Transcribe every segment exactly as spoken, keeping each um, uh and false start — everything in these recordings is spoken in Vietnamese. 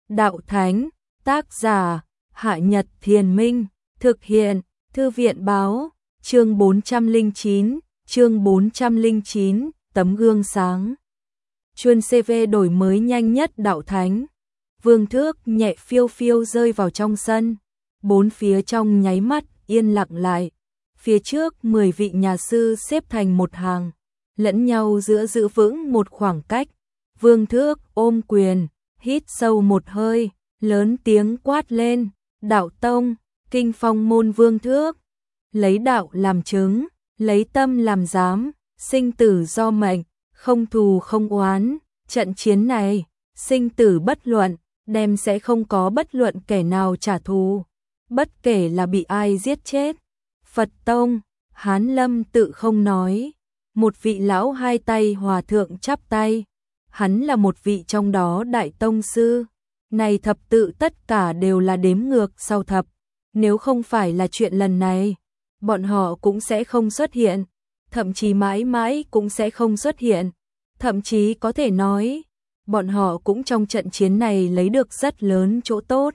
Đạo Thánh, tác giả, Hạ Nhật Thiền Minh, thực hiện, Thư viện báo, chương bốn trăm lẻ chín, chương bốn trăm lẻ chín, tấm gương sáng. Chuân xê vê đổi mới nhanh nhất Đạo Thánh. Vương thước nhẹ phiêu phiêu rơi vào trong sân, bốn phía trong nháy mắt yên lặng lại. Phía trước mười vị nhà sư xếp thành một hàng, lẫn nhau giữa giữ vững một khoảng cách. Vương thước ôm quyền, hít sâu một hơi, lớn tiếng quát lên, đạo tông, kinh phong môn vương thước. Lấy đạo làm chứng, lấy tâm làm giám, sinh tử do mệnh, không thù không oán. Trận chiến này, sinh tử bất luận, đem sẽ không có bất luận kẻ nào trả thù, bất kể là bị ai giết chết. Phật tông, Hán Lâm tự không nói. Một vị lão hai tay hòa thượng chắp tay, hắn là một vị trong đó đại tông sư. Này thập tự tất cả đều là đếm ngược sau thập, nếu không phải là chuyện lần này, bọn họ cũng sẽ không xuất hiện, thậm chí mãi mãi cũng sẽ không xuất hiện, thậm chí có thể nói, bọn họ cũng trong trận chiến này lấy được rất lớn chỗ tốt.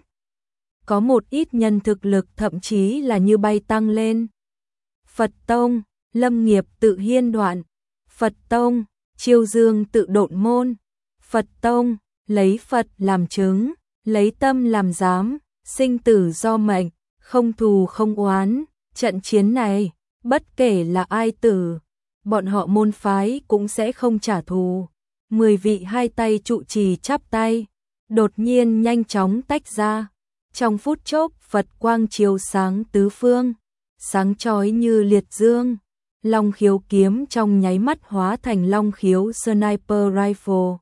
Có một ít nhân thực lực thậm chí là như bay tăng lên. Phật tông, Lâm Nghiệp tự hiên đoạn. Phật tông, Chiêu Dương tự độn môn. Phật tông, lấy Phật làm chứng, lấy tâm làm giám, sinh tử do mệnh, không thù không oán. Trận chiến này, bất kể là ai tử, bọn họ môn phái cũng sẽ không trả thù. Mười vị hai tay trụ trì chắp tay, đột nhiên nhanh chóng tách ra. Trong phút chốc Phật quang chiếu sáng tứ phương, sáng chói như liệt dương. Long khiếu kiếm trong nháy mắt hóa thành long khiếu sniper rifle,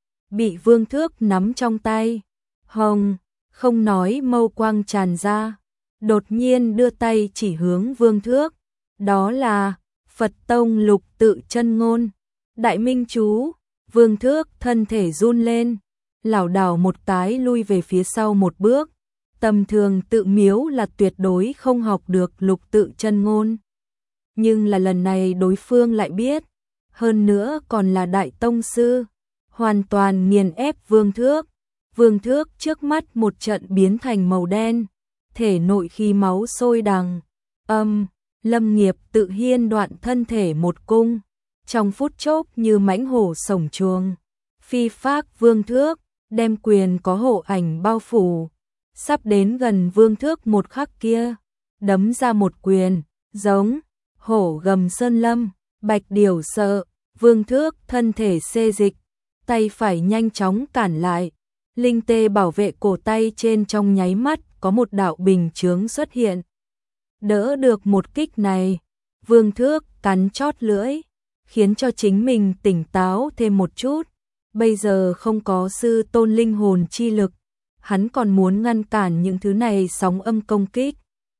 bị vương thước nắm trong tay. Hồng, không nói mâu quang tràn ra, đột nhiên đưa tay chỉ hướng vương thước. Đó là Phật tông lục tự chân ngôn, đại minh chú. Vương thước thân thể run lên, lảo đảo một cái lui về phía sau một bước. Tầm thường tự miếu là tuyệt đối không học được lục tự chân ngôn. Nhưng là lần này đối phương lại biết, hơn nữa còn là đại tông sư, hoàn toàn nghiền ép vương thước. Vương thước trước mắt một trận biến thành màu đen, thể nội khí máu sôi đằng. Âm, Lâm Nghiệp tự hiên đoạn thân thể một cung, trong phút chốc như mãnh hổ sổng chuồng. Phi phác vương thước, đem quyền có hộ ảnh bao phủ. Sắp đến gần vương thước một khắc kia, đấm ra một quyền, giống hổ gầm sơn lâm, bạch điểu sợ. Vương thước thân thể xê dịch, tay phải nhanh chóng cản lại. Linh tê bảo vệ cổ tay trên trong nháy mắt có một đạo bình chướng xuất hiện. Đỡ được một kích này, vương thước cắn chót lưỡi, khiến cho chính mình tỉnh táo thêm một chút. Bây giờ không có sư tôn linh hồn chi lực, hắn còn muốn ngăn cản những thứ này sóng âm công kích.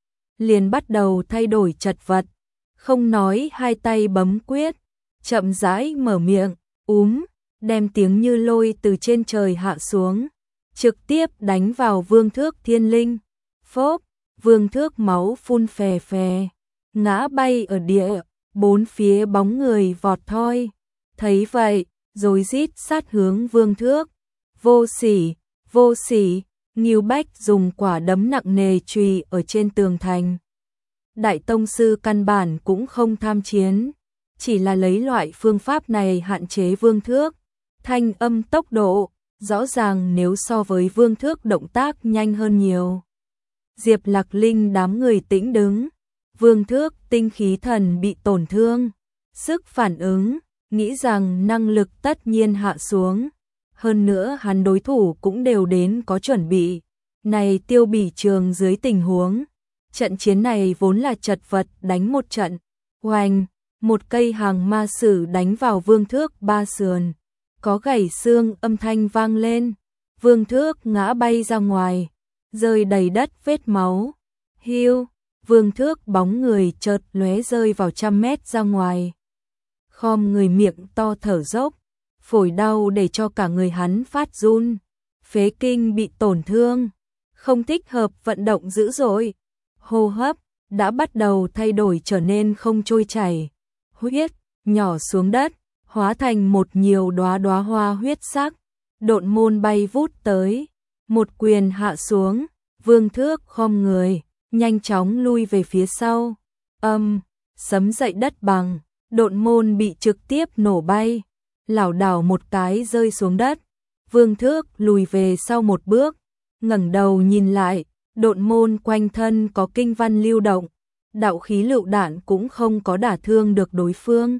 Liền bắt đầu thay đổi chật vật, không nói hai tay bấm quyết, chậm rãi mở miệng, úm, đem tiếng như lôi từ trên trời hạ xuống, trực tiếp đánh vào vương thước thiên linh. Phốp, vương thước máu phun phè phè, ngã bay ở địa, bốn phía bóng người vọt thoi. Thấy vậy, rồi rít sát hướng vương thước. Vô sỉ, vô sỉ, Ngưu Bách dùng quả đấm nặng nề chùy ở trên tường thành. Đại tông sư căn bản cũng không tham chiến, chỉ là lấy loại phương pháp này hạn chế vương thước. Thanh âm tốc độ, rõ ràng nếu so với vương thước động tác nhanh hơn nhiều. Diệp Lạc Linh đám người tĩnh đứng, vương thước tinh khí thần bị tổn thương, sức phản ứng, nghĩ rằng năng lực tất nhiên hạ xuống. Hơn nữa hắn đối thủ cũng đều đến có chuẩn bị. Này Tiêu Bỉ Trường dưới tình huống, trận chiến này vốn là chật vật đánh một trận. Oanh, một cây hàng ma sử đánh vào vương thước ba sườn, có gãy xương âm thanh vang lên. Vương thước ngã bay ra ngoài, rơi đầy đất vết máu. Hiu, vương thước bóng người chợt lóe rơi vào trăm mét ra ngoài. Khom người miệng to thở dốc, phổi đau để cho cả người hắn phát run. Phế kinh bị tổn thương, không thích hợp vận động dữ dội. Hô hấp đã bắt đầu thay đổi trở nên không trôi chảy. Huyết nhỏ xuống đất, hóa thành một nhiều đóa đóa hoa huyết sắc. Độn môn bay vút tới, Một quyền hạ xuống, Vương Thước khom người, nhanh chóng lui về phía sau. Âm, sấm dậy đất bằng, Độn Môn bị trực tiếp nổ bay, lảo đảo một cái rơi xuống đất. Vương Thước lùi về sau một bước, ngẩng đầu nhìn lại, Độn Môn quanh thân có kinh văn lưu động, đạo khí lựu đạn cũng không có đả thương được đối phương.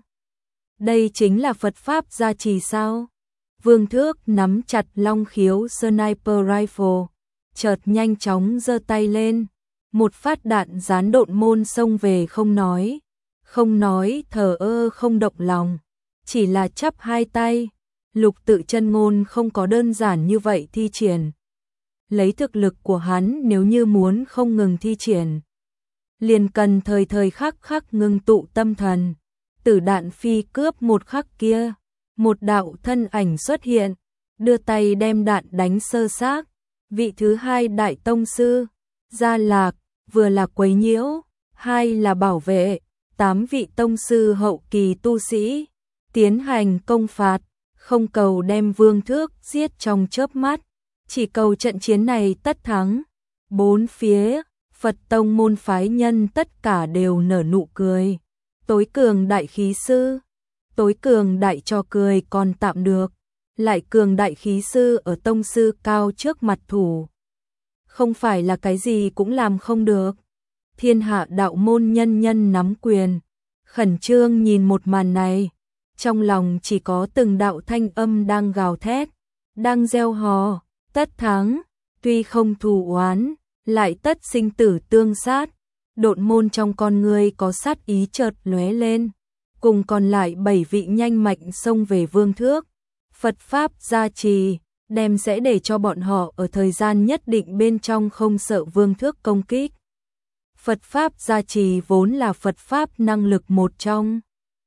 Đây chính là Phật Pháp gia trì sao? Vương Thước nắm chặt long khiếu sniper rifle, chợt nhanh chóng giơ tay lên, một phát đạn dán Độn Môn xông về không nói, không nói thờ ơ không động lòng, chỉ là chắp hai tay. Lục Tự Chân Ngôn không có đơn giản như vậy thi triển. Lấy thực lực của hắn nếu như muốn không ngừng thi triển, liền cần thời thời khắc khắc ngưng tụ tâm thần. Tử đạn phi cướp một khắc kia, một đạo thân ảnh xuất hiện, đưa tay đem đạn đánh sơ xác. Vị thứ hai đại tông sư, Gia Lạc, vừa là quấy nhiễu, hai là bảo vệ, tám vị tông sư hậu kỳ tu sĩ, tiến hành công phạt, không cầu đem Vương Thước giết trong chớp mắt, chỉ cầu trận chiến này tất thắng. Bốn phía, Phật tông môn phái nhân tất cả đều nở nụ cười. Tối cường đại khí sư, tối cường đại cho cười còn tạm được, lại cường đại khí sư ở tông sư cao trước mặt thủ. Không phải là cái gì cũng làm không được. Thiên hạ đạo môn nhân nhân nắm quyền, khẩn trương nhìn một màn này, trong lòng chỉ có từng đạo thanh âm đang gào thét, đang gieo hò, tất thắng, tuy không thù oán, lại tất sinh tử tương sát. Độn Môn trong con người có sát ý chợt lóe lên, cùng còn lại bảy vị nhanh mạnh xông về Vương Thước. Phật Pháp gia trì, đem sẽ để cho bọn họ ở thời gian nhất định bên trong không sợ Vương Thước công kích. Phật Pháp gia trì vốn là Phật Pháp năng lực một trong.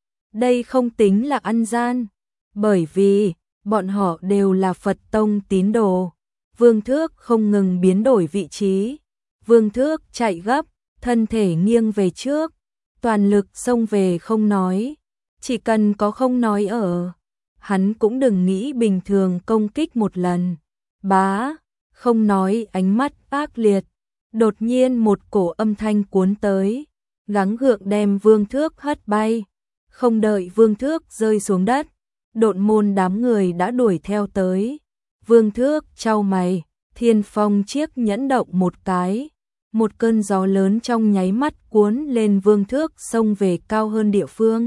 Đây không tính là ăn gian, bởi vì bọn họ đều là Phật tông tín đồ. Vương Thước không ngừng biến đổi vị trí. Vương Thước chạy gấp, thân thể nghiêng về trước, toàn lực xông về không nói. Chỉ cần có không nói ở, hắn cũng đừng nghĩ bình thường công kích một lần. Bá, không nói ánh mắt ác liệt. Đột nhiên một cổ âm thanh cuốn tới, gắng gượng đem Vương Thước hất bay. Không đợi Vương Thước rơi xuống đất, Độn Môn đám người đã đuổi theo tới. Vương Thước chau mày, thiên phong chiếc nhẫn động một cái. Một cơn gió lớn trong nháy mắt cuốn lên Vương Thước xông về cao hơn địa phương.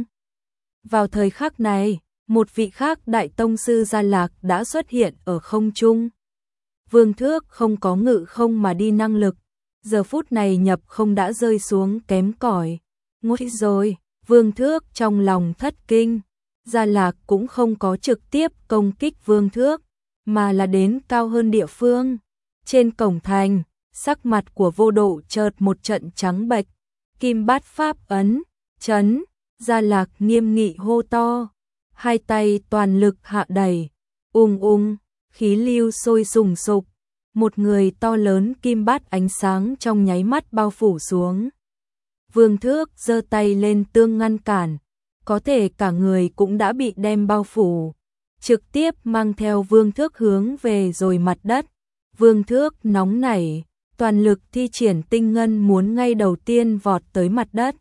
Vào thời khắc này, một vị khác đại tông sư Gia Lạc đã xuất hiện ở không trung. Vương Thước không có ngự không mà đi năng lực, giờ phút này nhập không đã rơi xuống kém cỏi. Ngôi rồi, Vương Thước trong lòng thất kinh. Gia Lạc cũng không có trực tiếp công kích Vương Thước, mà là đến cao hơn địa phương. Trên cổng thành, sắc mặt của Vô Độ chợt một trận trắng bệch. Kim Bát Pháp ấn, chấn, Gia Lạc nghiêm nghị hô to, hai tay toàn lực hạ đẩy, ung ung, khí lưu sôi sùng sục, một người to lớn kim bát ánh sáng trong nháy mắt bao phủ xuống. Vương Thước giơ tay lên tương ngăn cản, có thể cả người cũng đã bị đem bao phủ, trực tiếp mang theo Vương Thước hướng về rồi mặt đất. Vương Thước nóng nảy, toàn lực thi triển tinh ngân muốn ngay đầu tiên vọt tới mặt đất.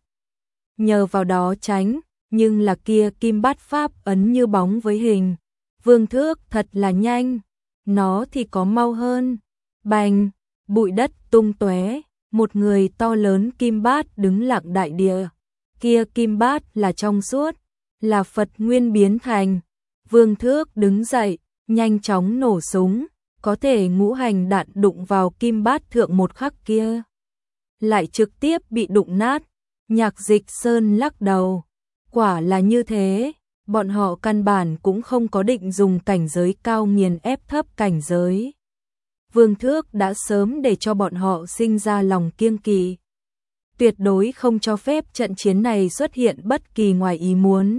Nhờ vào đó tránh, nhưng là kia Kim Bát Pháp ấn như bóng với hình. Vương Thước thật là nhanh, nó thì có mau hơn. Bành, bụi đất tung tóe, một người to lớn kim bát đứng lặng đại địa. Kia kim bát là trong suốt, là Phật nguyên biến thành. Vương Thước đứng dậy, nhanh chóng nổ súng, có thể ngũ hành đạn đụng vào kim bát thượng một khắc kia, lại trực tiếp bị đụng nát. Nhạc Dịch Sơn lắc đầu, quả là như thế, bọn họ căn bản cũng không có định dùng cảnh giới cao nghiền ép thấp cảnh giới. Vương Thước đã sớm để cho bọn họ sinh ra lòng kiêng kỵ, tuyệt đối không cho phép trận chiến này xuất hiện bất kỳ ngoài ý muốn.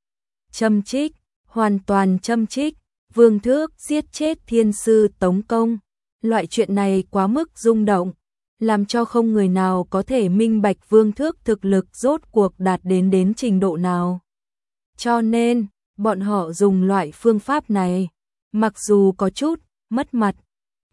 Châm trích, hoàn toàn châm trích, Vương Thước giết chết thiên sư Tống Công, loại chuyện này quá mức rung động, làm cho không người nào có thể minh bạch Vương Thước thực lực rốt cuộc đạt đến đến trình độ nào. Cho nên, bọn họ dùng loại phương pháp này, mặc dù có chút mất mặt,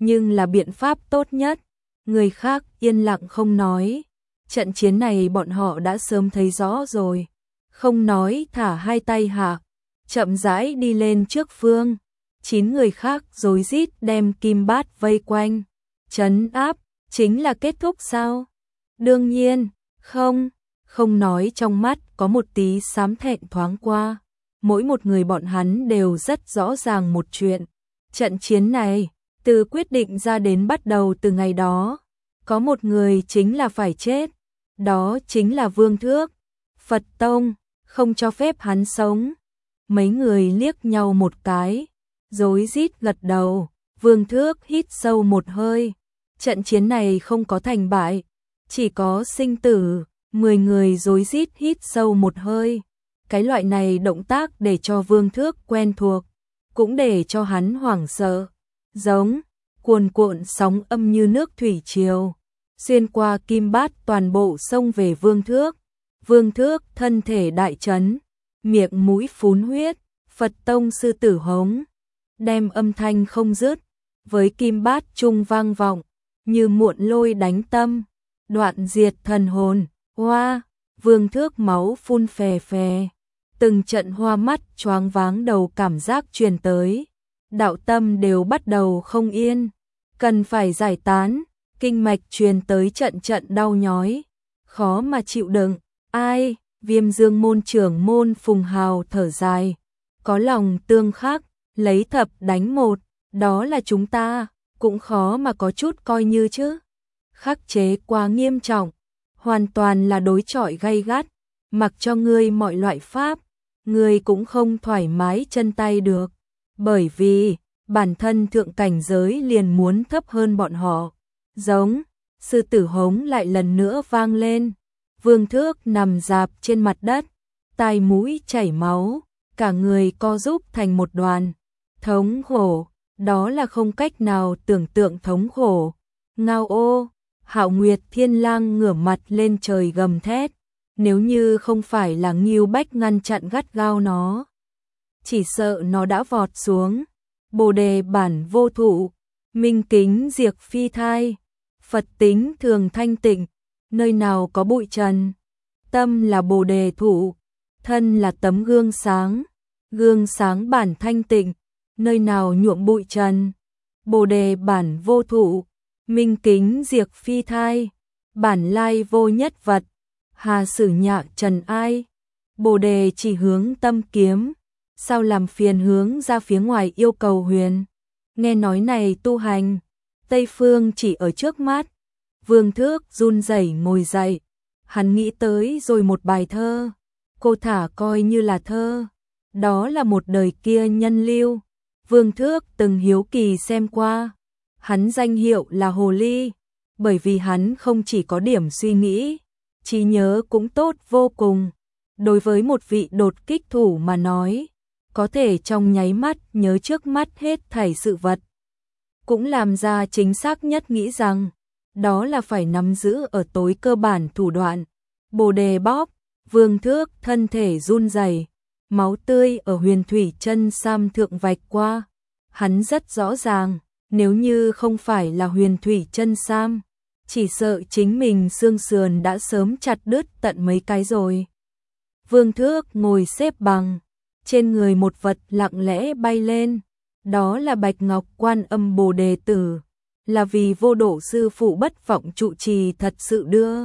nhưng là biện pháp tốt nhất. Người khác yên lặng không nói. Trận chiến này bọn họ đã sớm thấy rõ rồi. Không nói thả hai tay hạ, chậm rãi đi lên trước phương. Chín người khác rối rít đem kim bát vây quanh. Trấn áp, chính là kết thúc sao? Đương nhiên, không, không nói trong mắt có một tí xám thẹn thoáng qua. Mỗi một người bọn hắn đều rất rõ ràng một chuyện. Trận chiến này, từ quyết định ra đến bắt đầu từ ngày đó, có một người chính là phải chết. Đó chính là Vương Thước. Phật Tông không cho phép hắn sống. Mấy người liếc nhau một cái, rối rít gật đầu. Vương Thước hít sâu một hơi. Trận chiến này không có thành bại, chỉ có sinh tử. Mười người rối rít hít sâu một hơi. Cái loại này động tác để cho Vương Thước quen thuộc, cũng để cho hắn hoảng sợ. Giống cuồn cuộn sóng âm như nước thủy triều, xuyên qua kim bát toàn bộ xông về Vương Thước. Vương Thước thân thể đại chấn, miệng mũi phún huyết. Phật Tông sư tử hống, đem âm thanh không dứt, với kim bát trung vang vọng, như muộn lôi đánh tâm, đoạn diệt thần hồn. Hoa, Vương Thước máu phun phè phè, từng trận hoa mắt choáng váng đầu cảm giác truyền tới. Đạo tâm đều bắt đầu không yên, cần phải giải tán. Kinh mạch truyền tới trận trận đau nhói, khó mà chịu đựng. Ai? Viêm Dương môn trưởng môn Phùng Hào thở dài, có lòng tương khắc, lấy thập đánh một, đó là chúng ta, cũng khó mà có chút coi như chứ. Khắc chế quá nghiêm trọng, hoàn toàn là đối chọi gay gắt, mặc cho ngươi mọi loại pháp, ngươi cũng không thoải mái chân tay được, bởi vì bản thân thượng cảnh giới liền muốn thấp hơn bọn họ. Giống, sư tử hống lại lần nữa vang lên. Vương Thước nằm rạp trên mặt đất, tai mũi chảy máu, cả người co rúm thành một đoàn. Thống khổ, đó là không cách nào tưởng tượng thống khổ. Ngao ô, Hạo Nguyệt Thiên Lang ngửa mặt lên trời gầm thét, nếu như không phải là Ngưu Bách ngăn chặn gắt gao nó, chỉ sợ nó đã vọt xuống. Bồ đề bản vô thụ, minh kính diệt phi thai, Phật tính thường thanh tịnh, nơi nào có bụi trần. Tâm là bồ đề thụ, thân là tấm gương sáng, gương sáng bản thanh tịnh, nơi nào nhuộm bụi trần. Bồ đề bản vô thụ, minh kính diệt phi thai, bản lai vô nhất vật, hà sử nhạ trần ai. Bồ đề chỉ hướng tâm kiếm, sao làm phiền hướng ra phía ngoài yêu cầu huyền. Nghe nói này tu hành, Tây phương chỉ ở trước mắt. Vương Thước run rẩy ngồi dậy, hắn nghĩ tới rồi một bài thơ, cô thả coi như là thơ, đó là một đời kia nhân lưu. Vương Thước từng hiếu kỳ xem qua, hắn danh hiệu là Hồ Ly, bởi vì hắn không chỉ có điểm suy nghĩ, trí nhớ cũng tốt vô cùng. Đối với một vị đột kích thủ mà nói, có thể trong nháy mắt nhớ trước mắt hết thảy sự vật, cũng làm ra chính xác nhất nghĩ rằng đó là phải nắm giữ ở tối cơ bản thủ đoạn. Bồ đề bóp, Vương Thước thân thể run rẩy, máu tươi ở huyền thủy chân sam thượng vạch qua. Hắn rất rõ ràng, nếu như không phải là huyền thủy chân sam, chỉ sợ chính mình xương sườn đã sớm chặt đứt tận mấy cái rồi. Vương Thước ngồi xếp bằng, trên người một vật lặng lẽ bay lên, đó là bạch ngọc Quan Âm Bồ Đề Tử, là vì Vô Độ sư phụ bất vọng trụ trì thật sự đưa.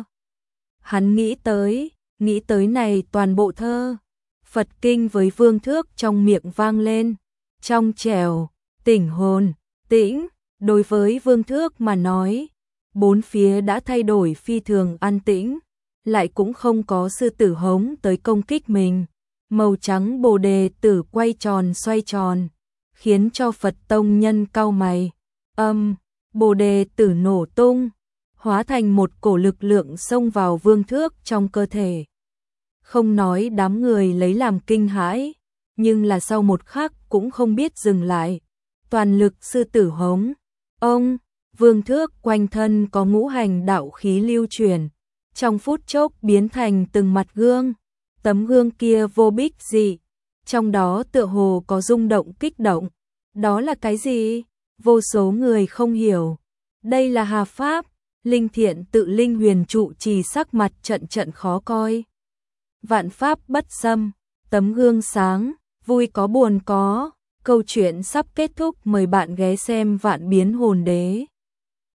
Hắn nghĩ tới, nghĩ tới này toàn bộ thơ, Phật kinh với Vương Thước trong miệng vang lên, trong trẻo, tỉnh hồn, tĩnh. Đối với Vương Thước mà nói, bốn phía đã thay đổi phi thường an tĩnh, lại cũng không có sư tử hống tới công kích mình. Màu trắng Bồ Đề Tử quay tròn xoay tròn, khiến cho Phật tông nhân cau mày. Âm, Bồ Đề Tử nổ tung, hóa thành một cổ lực lượng xông vào Vương Thước trong cơ thể. Không nói đám người lấy làm kinh hãi, nhưng là sau một khắc cũng không biết dừng lại. Toàn lực sư tử hống, ông, Vương Thước quanh thân có ngũ hành đạo khí lưu chuyển, trong phút chốc biến thành từng mặt gương. Tấm gương kia vô bích dị, trong đó tựa hồ có rung động kích động. Đó là cái gì? vô số người không hiểu. Đây là Hà Pháp, Linh Thiện tự Linh Huyền trụ trì sắc mặt trận trận khó coi. Vạn Pháp bất xâm, tấm gương sáng, vui có buồn có, câu chuyện sắp kết thúc, mời bạn ghé xem Vạn Biến Hồn Đế.